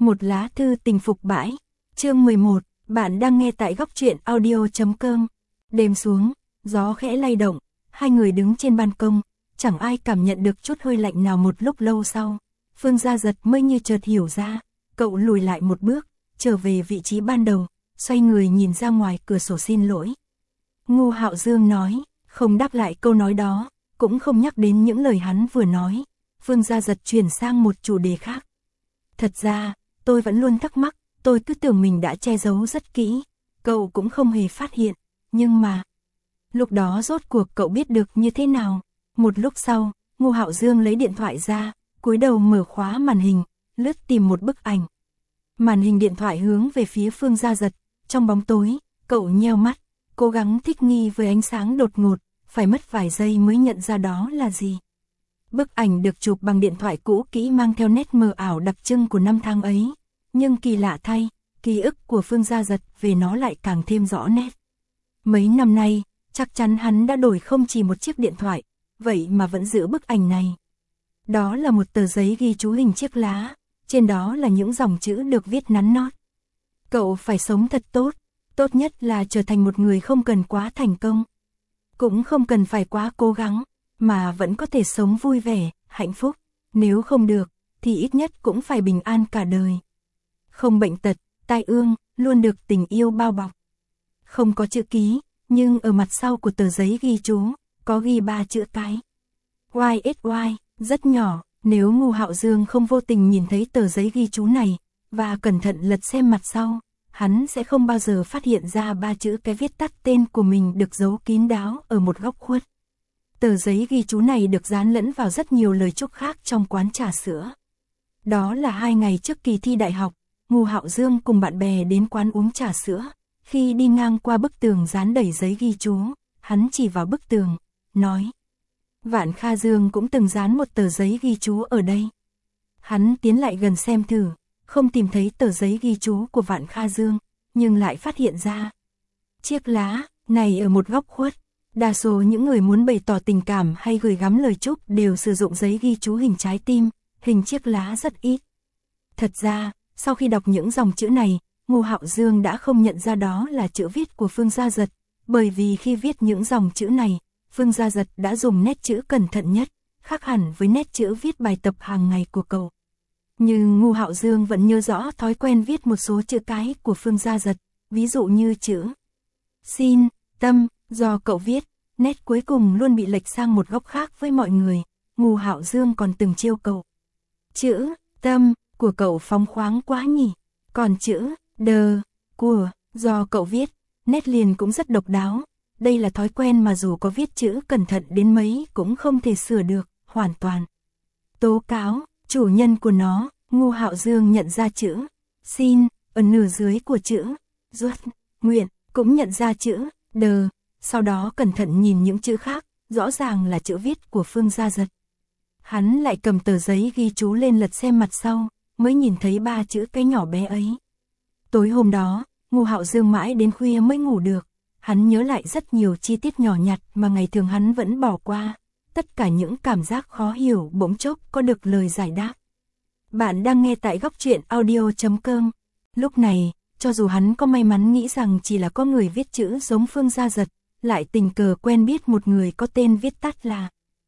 Một lá thư tình phục bãi. Chương 11, bạn đang nghe tại góc truyện audio.com. Đêm xuống, gió khẽ lay động, hai người đứng trên ban công, chẳng ai cảm nhận được chút hơi lạnh nào. Một lúc lâu sau, Phương Gia Giật mới như chợt hiểu ra, cậu lùi lại một bước, trở về vị trí ban đầu, xoay người nhìn ra ngoài cửa sổ xin lỗi. Ngô Hạo Dương nói, không đáp lại câu nói đó, cũng không nhắc đến những lời hắn vừa nói. Phương Gia Giật chuyển sang một chủ đề khác. Thật ra, tôi vẫn luôn thắc mắc, tôi cứ tưởng mình đã che giấu rất kỹ, cậu cũng không hề phát hiện, nhưng mà... Lúc đó rốt cuộc cậu biết được như thế nào? Một lúc sau, Ngô Hạo Dương lấy điện thoại ra, cúi đầu mở khóa màn hình, lướt tìm một bức ảnh. Màn hình điện thoại hướng về phía Phương Gia Giật, trong bóng tối, cậu nheo mắt, cố gắng thích nghi với ánh sáng đột ngột, phải mất vài giây mới nhận ra đó là gì. Bức ảnh được chụp bằng điện thoại cũ kỹ mang theo nét mờ ảo đặc trưng của năm tháng ấy, nhưng kỳ lạ thay, ký ức của Phương Gia Giật về nó lại càng thêm rõ nét. Mấy năm nay, chắc chắn hắn đã đổi không chỉ một chiếc điện thoại, vậy mà vẫn giữ bức ảnh này. Đó là một tờ giấy ghi chú hình chiếc lá, trên đó là những dòng chữ được viết nắn nót. Cậu phải sống thật tốt, tốt nhất là trở thành một người không cần quá thành công, cũng không cần phải quá cố gắng, mà vẫn có thể sống vui vẻ, hạnh phúc. Nếu không được, thì ít nhất cũng phải bình an cả đời. Không bệnh tật, tai ương, luôn được tình yêu bao bọc. Không có chữ ký, nhưng ở mặt sau của tờ giấy ghi chú, có ghi 3 chữ cái. YSY, rất nhỏ, nếu Ngô Hạo Dương không vô tình nhìn thấy tờ giấy ghi chú này, và cẩn thận lật xem mặt sau, hắn sẽ không bao giờ phát hiện ra 3 chữ cái viết tắt tên của mình được giấu kín đáo ở một góc khuất. Tờ giấy ghi chú này được dán lẫn vào rất nhiều lời chúc khác trong quán trà sữa. Đó là 2 ngày trước kỳ thi đại học, Ngô Hạo Dương cùng bạn bè đến quán uống trà sữa. Khi đi ngang qua bức tường dán đầy giấy ghi chú, hắn chỉ vào bức tường, nói: Vạn Kha Dương cũng từng dán một tờ giấy ghi chú ở đây. Hắn tiến lại gần xem thử, không tìm thấy tờ giấy ghi chú của Vạn Kha Dương, nhưng lại phát hiện ra chiếc lá này ở một góc khuất. Đa số những người muốn bày tỏ tình cảm hay gửi gắm lời chúc đều sử dụng giấy ghi chú hình trái tim, hình chiếc lá rất ít. Thật ra, sau khi đọc những dòng chữ này, Ngô Hạo Dương đã không nhận ra đó là chữ viết của Phương Gia Giật, bởi vì khi viết những dòng chữ này, Phương Gia Giật đã dùng nét chữ cẩn thận nhất, khác hẳn với nét chữ viết bài tập hàng ngày của cậu. Nhưng Ngô Hạo Dương vẫn nhớ rõ thói quen viết một số chữ cái của Phương Gia Giật, ví dụ như chữ xin, tâm, do cậu viết, nét cuối cùng luôn bị lệch sang một góc khác với mọi người. Ngô Hạo Dương còn từng trêu cậu: chữ tâm của cậu phóng khoáng quá nhỉ, còn chữ đờ của do cậu viết, nét liền cũng rất độc đáo. Đây là thói quen mà dù có viết chữ cẩn thận đến mấy cũng không thể sửa được hoàn toàn. Tố cáo chủ nhân của nó, Ngô Hạo Dương nhận ra chữ xin ở nửa dưới của chữ duất, nguyện, cũng nhận ra chữ đờ. Sau đó cẩn thận nhìn những chữ khác, rõ ràng là chữ viết của Phương Gia Giật. Hắn lại cầm tờ giấy ghi chú lên lật xem mặt sau, mới nhìn thấy 3 chữ cái nhỏ bé ấy. Tối hôm đó, Ngô Hạo Dương mãi đến khuya mới ngủ được. Hắn nhớ lại rất nhiều chi tiết nhỏ nhặt mà ngày thường hắn vẫn bỏ qua. Tất cả những cảm giác khó hiểu bỗng chốc có được lời giải đáp. Bạn đang nghe tại góc truyện audio.com. Lúc này, cho dù hắn có may mắn nghĩ rằng chỉ là có người viết chữ giống Phương Gia Giật, lại tình cờ quen biết một người có tên viết tắt là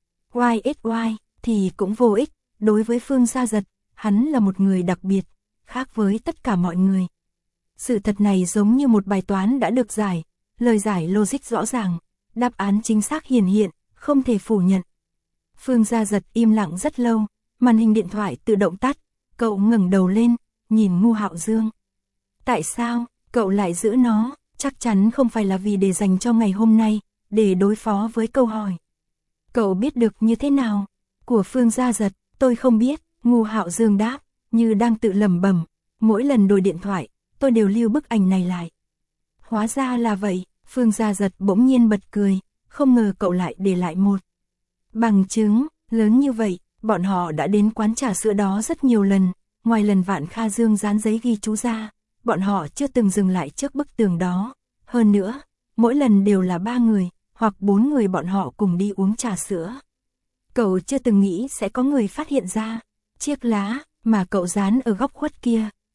YSY, thì cũng vô ích. Đối với Phương Gia Giật, hắn là một người đặc biệt, khác với tất cả mọi người. Sự thật này giống như một bài toán đã được giải, lời giải logic rõ ràng, đáp án chính xác hiển hiện, không thể phủ nhận. Phương Gia Giật im lặng rất lâu, màn hình điện thoại tự động tắt, cậu ngẩng đầu lên, nhìn Ngô Hạo Dương. Tại sao cậu lại giữ nó? Chắc chắn không phải là vì để dành cho ngày hôm nay, để đối phó với câu hỏi cậu biết được như thế nào của Phương Gia Giật. Tôi không biết, Ngô Hạo Dương đáp, như đang tự lẩm bẩm. Mỗi lần đổi điện thoại, tôi đều lưu bức ảnh này lại. Hóa ra là vậy. Phương Gia Giật bỗng nhiên bật cười, không ngờ cậu lại để lại một bằng chứng lớn như vậy. Bọn họ đã đến quán trà sữa đó rất nhiều lần, ngoài lần Vạn Kha Dương dán giấy ghi chú ra, bọn họ chưa từng dừng lại trước bức tường đó. Hơn nữa, mỗi lần đều là 3 người, hoặc 4 người bọn họ cùng đi uống trà sữa. Cậu chưa từng nghĩ sẽ có người phát hiện ra chiếc lá mà cậu dán ở góc khuất kia,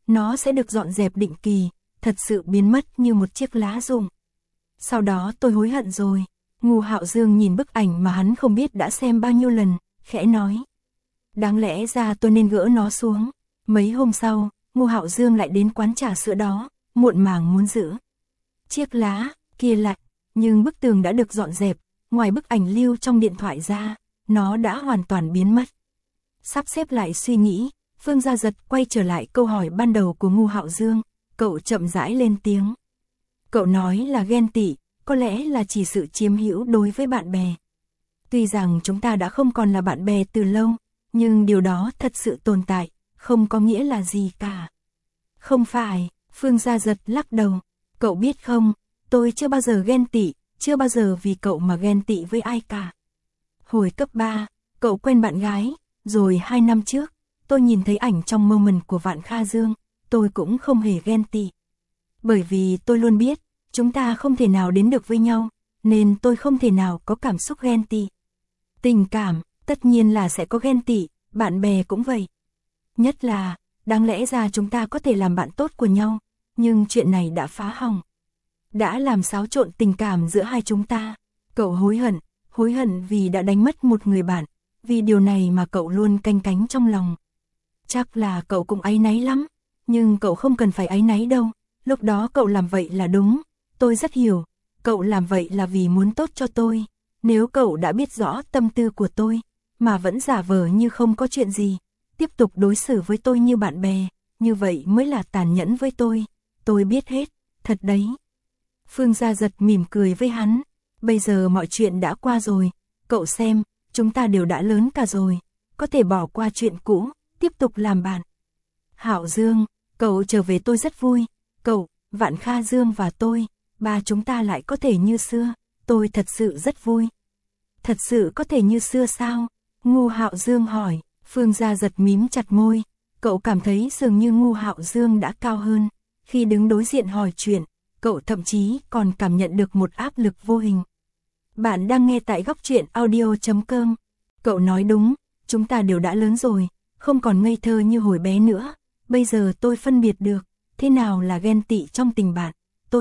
nó sẽ được dọn dẹp định kỳ, thật sự biến mất như một chiếc lá rụng. Sau đó tôi hối hận rồi. Ngô Hạo Dương nhìn bức ảnh mà hắn không biết đã xem bao nhiêu lần, khẽ nói. Đáng lẽ ra tôi nên gỡ nó xuống. Mấy hôm sau, Ngô Hạo Dương lại đến quán trà sữa đó, muộn màng muốn giữ chiếc lá kia lại, nhưng bức tường đã được dọn dẹp, ngoài bức ảnh lưu trong điện thoại ra, nó đã hoàn toàn biến mất. Sắp xếp lại suy nghĩ, Phương Gia Giật quay trở lại câu hỏi ban đầu của Ngô Hạo Dương, cậu chậm rãi lên tiếng. Cậu nói là ghen tị, có lẽ là chỉ sự chiếm hữu đối với bạn bè. Tuy rằng chúng ta đã không còn là bạn bè từ lâu, nhưng điều đó thật sự tồn tại, không có nghĩa là gì cả. Không phải, Phương Gia Giật lắc đầu. Cậu biết không, tôi chưa bao giờ ghen tị, chưa bao giờ vì cậu mà ghen tị với ai cả. Hồi cấp 3, cậu quen bạn gái, rồi 2 năm trước, tôi nhìn thấy ảnh trong moment của Vạn Kha Dương, tôi cũng không hề ghen tị. Bởi vì tôi luôn biết, chúng ta không thể nào đến được với nhau, nên tôi không thể nào có cảm xúc ghen tị. Tình cảm, tất nhiên là sẽ có ghen tị, bạn bè cũng vậy. Nhất là, đáng lẽ ra chúng ta có thể làm bạn tốt của nhau, nhưng chuyện này đã phá hỏng. Đã làm xáo trộn tình cảm giữa hai chúng ta. Cậu hối hận vì đã đánh mất một người bạn, vì điều này mà cậu luôn canh cánh trong lòng. Chắc là cậu cũng áy náy lắm, nhưng cậu không cần phải áy náy đâu, lúc đó cậu làm vậy là đúng, tôi rất hiểu, cậu làm vậy là vì muốn tốt cho tôi. Nếu cậu đã biết rõ tâm tư của tôi, mà vẫn giả vờ như không có chuyện gì, tiếp tục đối xử với tôi như bạn bè, như vậy mới là tàn nhẫn với tôi biết hết, thật đấy. Phương Gia Giật mỉm cười với hắn, bây giờ mọi chuyện đã qua rồi, cậu xem, chúng ta đều đã lớn cả rồi, có thể bỏ qua chuyện cũ, tiếp tục làm bạn. Hạo Dương, cậu trở về tôi rất vui, cậu, Vạn Kha Dương và tôi, ba chúng ta lại có thể như xưa, tôi thật sự rất vui. Thật sự có thể như xưa sao? Ngô Hạo Dương hỏi. Phương Gia Giật mím chặt môi, cậu cảm thấy dường như Ngô Hạo Dương đã cao hơn, khi đứng đối diện hỏi chuyện, cậu thậm chí còn cảm nhận được một áp lực vô hình. Bạn đang nghe tại Góc Truyện Audio.com. Cậu nói đúng, chúng ta đều đã lớn rồi, không còn ngây thơ như hồi bé nữa, bây giờ tôi phân biệt được, thế nào là ghen tị trong tình bạn,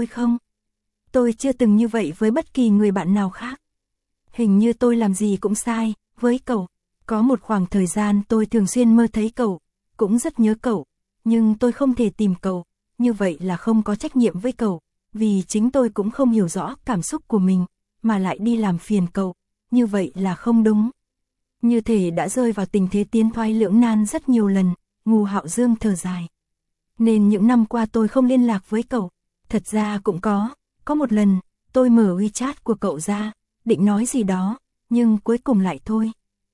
tôi chưa từng như vậy với bất kỳ người bạn nào khác. Hình như tôi làm gì cũng sai, với cậu. Có một khoảng thời gian tôi thường xuyên mơ thấy cậu, cũng rất nhớ cậu, nhưng tôi không thể tìm cậu, như vậy là không có trách nhiệm với cậu, vì chính tôi cũng không hiểu rõ cảm xúc của mình, mà lại đi làm phiền cậu, như vậy là không đúng. Như thể đã rơi vào tình thế tiến thoái lưỡng nan rất nhiều lần, Ngô Hạo Dương thở dài. Nên những năm qua tôi không liên lạc với cậu, thật ra cũng có một lần, tôi mở WeChat của cậu ra, định nói gì đó, nhưng cuối cùng lại thôi.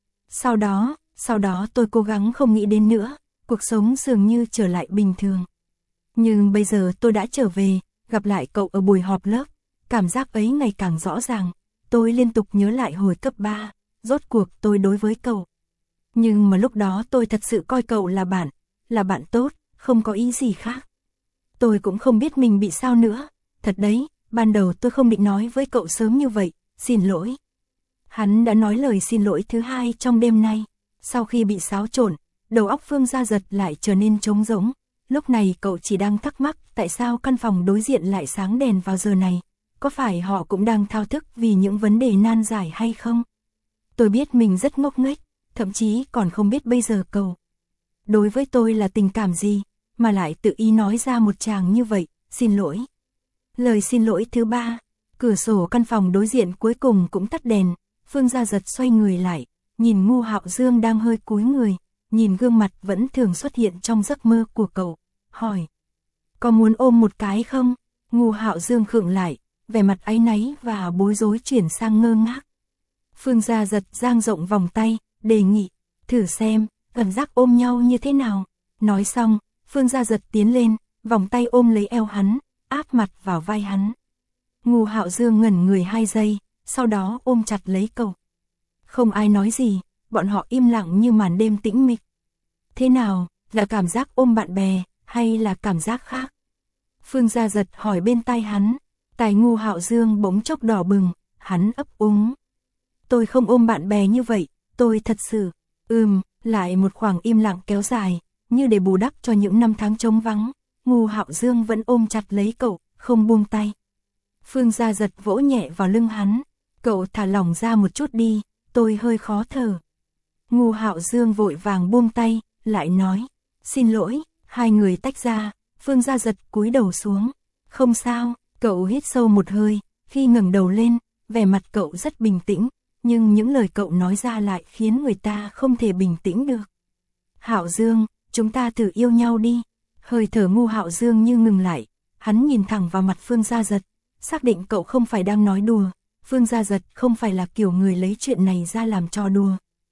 Sau đó tôi cố gắng không nghĩ đến nữa, cuộc sống dường như trở lại bình thường. Nhưng bây giờ tôi đã trở về, gặp lại cậu ở buổi họp lớp, cảm giác ấy ngày càng rõ ràng, tôi liên tục nhớ lại hồi cấp 3, rốt cuộc tôi đối với cậu. Nhưng mà lúc đó tôi thật sự coi cậu là bạn tốt, không có ý gì khác. Tôi cũng không biết mình bị sao nữa, thật đấy, ban đầu tôi không định nói với cậu sớm như vậy, xin lỗi. Hắn đã nói lời xin lỗi thứ hai trong đêm nay, sau khi bị xáo trộn, đầu óc Phương Gia Giật lại trở nên trống rỗng. Lúc này cậu chỉ đang thắc mắc tại sao căn phòng đối diện lại sáng đèn vào giờ này, có phải họ cũng đang thao thức vì những vấn đề nan giải hay không? Tôi biết mình rất ngốc nghếch, thậm chí còn không biết bây giờ cậu đối với tôi là tình cảm gì, mà lại tự ý nói ra một tràng như vậy, xin lỗi. Lời xin lỗi thứ ba, cửa sổ căn phòng đối diện cuối cùng cũng tắt đèn, Phương Gia Giật xoay người lại, nhìn Ngô Hạo Dương đang hơi cúi người, nhìn gương mặt vẫn thường xuất hiện trong giấc mơ của cậu, hỏi. Có muốn ôm một cái không? Ngô Hạo Dương khựng lại, vẻ mặt áy náy và bối rối chuyển sang ngơ ngác. Phương Gia Giật dang rộng vòng tay, đề nghị, thử xem, cảm giác ôm nhau như thế nào. Nói xong, Phương Gia Giật tiến lên, vòng tay ôm lấy eo hắn, áp mặt vào vai hắn. Ngô Hạo Dương ngẩn người 2 giây, sau đó ôm chặt lấy cậu. Không ai nói gì, bọn họ im lặng như màn đêm tĩnh mịch. Thế nào, là cảm giác ôm bạn bè, hay là cảm giác khác? Phương Gia Giật hỏi bên tai hắn, tai Ngô Hạo Dương bỗng chốc đỏ bừng, hắn ấp úng. Tôi không ôm bạn bè như vậy, tôi thật sự, lại một khoảng im lặng kéo dài, như để bù đắp cho những năm tháng trống vắng. Ngô Hạo Dương vẫn ôm chặt lấy cậu, không buông tay. Phương Gia Giật vỗ nhẹ vào lưng hắn, cậu thả lỏng ra một chút đi, tôi hơi khó thở. Ngô Hạo Dương vội vàng buông tay, lại nói, xin lỗi. Hai người tách ra, Phương Gia Giật cúi đầu xuống. Không sao, cậu hít sâu một hơi, khi ngẩng đầu lên, vẻ mặt cậu rất bình tĩnh, nhưng những lời cậu nói ra lại khiến người ta không thể bình tĩnh được. Hạo Dương, chúng ta thử yêu nhau đi. Hơi thở Ngô Hạo Dương như ngừng lại, hắn nhìn thẳng vào mặt Phương Gia Giật, xác định cậu không phải đang nói đùa. Phương Gia Giật không phải là kiểu người lấy chuyện này ra làm trò đùa.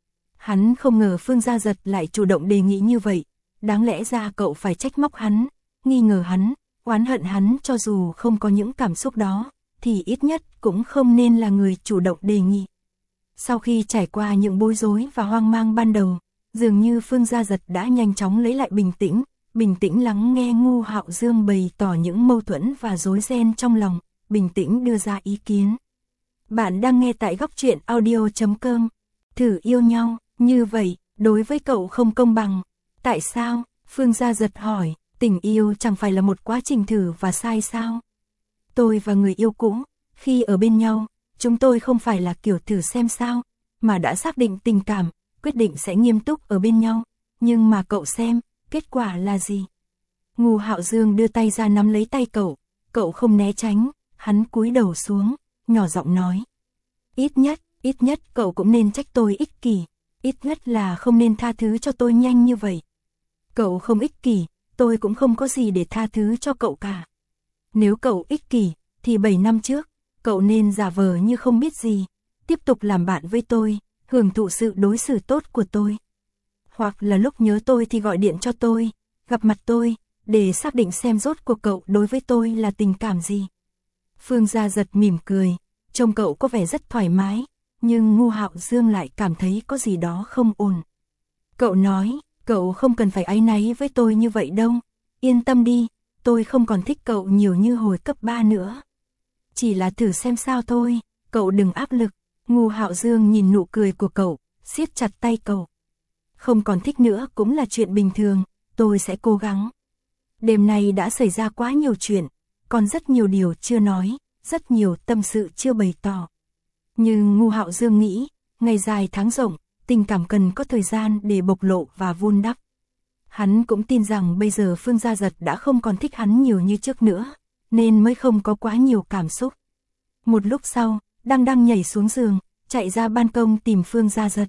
Hắn không ngờ Phương Gia Giật lại chủ động đề nghị như vậy, đáng lẽ ra cậu phải trách móc hắn, nghi ngờ hắn, oán hận hắn. Cho dù không có những cảm xúc đó, thì ít nhất cũng không nên là người chủ động đề nghị. Sau khi trải qua những bối rối và hoang mang ban đầu, dường như Phương Gia Giật đã nhanh chóng lấy lại bình tĩnh lắng nghe Ngô Hạo Dương bày tỏ những mâu thuẫn và rối ren trong lòng, bình tĩnh đưa ra ý kiến. Bạn đang nghe tại Góc Truyện Audio.com. Thử yêu nhau, như vậy, đối với cậu không công bằng. Tại sao? Phương Gia Giật hỏi, tình yêu chẳng phải là một quá trình thử và sai sao? Tôi và người yêu cũ, khi ở bên nhau, chúng tôi không phải là kiểu thử xem sao, mà đã xác định tình cảm, quyết định sẽ nghiêm túc ở bên nhau. Nhưng mà cậu xem, kết quả là gì? Ngô Hạo Dương đưa tay ra nắm lấy tay cậu không né tránh, hắn cúi đầu xuống, nhỏ giọng nói. Ít nhất cậu cũng nên trách tôi ích kỷ, ít nhất là không nên tha thứ cho tôi nhanh như vậy. Cậu không ích kỷ, tôi cũng không có gì để tha thứ cho cậu cả. Nếu cậu ích kỷ, thì 7 năm trước, cậu nên giả vờ như không biết gì, tiếp tục làm bạn với tôi, hưởng thụ sự đối xử tốt của tôi. Hoặc là lúc nhớ tôi thì gọi điện cho tôi, gặp mặt tôi, để xác định xem rốt cuộc cậu đối với tôi là tình cảm gì. Phương Gia Giật mỉm cười, trông cậu có vẻ rất thoải mái, nhưng Ngô Hạo Dương lại cảm thấy có gì đó không ổn. Cậu nói, cậu không cần phải áy náy với tôi như vậy đâu, yên tâm đi, tôi không còn thích cậu nhiều như hồi cấp 3 nữa. Chỉ là thử xem sao thôi, cậu đừng áp lực. Ngô Hạo Dương nhìn nụ cười của cậu, siết chặt tay cậu. Không còn thích nữa cũng là chuyện bình thường, tôi sẽ cố gắng. Đêm nay đã xảy ra quá nhiều chuyện, còn rất nhiều điều chưa nói, rất nhiều tâm sự chưa bày tỏ. Nhưng Ngô Hạo Dương nghĩ, ngày dài tháng rộng, tình cảm cần có thời gian để bộc lộ và vun đắp. Hắn cũng tin rằng bây giờ Phương Gia Giật đã không còn thích hắn nhiều như trước nữa, nên mới không có quá nhiều cảm xúc. Một lúc sau, Đăng nhảy xuống giường, chạy ra ban công tìm Phương Gia Giật.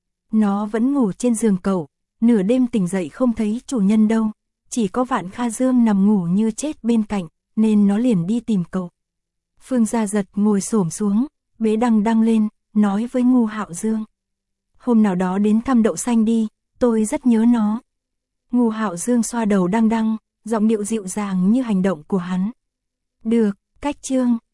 Nó vẫn ngủ trên giường cậu, nửa đêm tỉnh dậy không thấy chủ nhân đâu, chỉ có Vạn Kha Dương nằm ngủ như chết bên cạnh, nên nó liền đi tìm cậu. Phương Gia Giật ngồi xổm xuống, bế Đăng lên, nói với Ngô Hạo Dương. Hôm nào đó đến thăm Đậu Xanh đi, tôi rất nhớ nó. Ngô Hạo Dương xoa đầu Đăng, giọng điệu dịu dàng như hành động của hắn. Được, cách chương.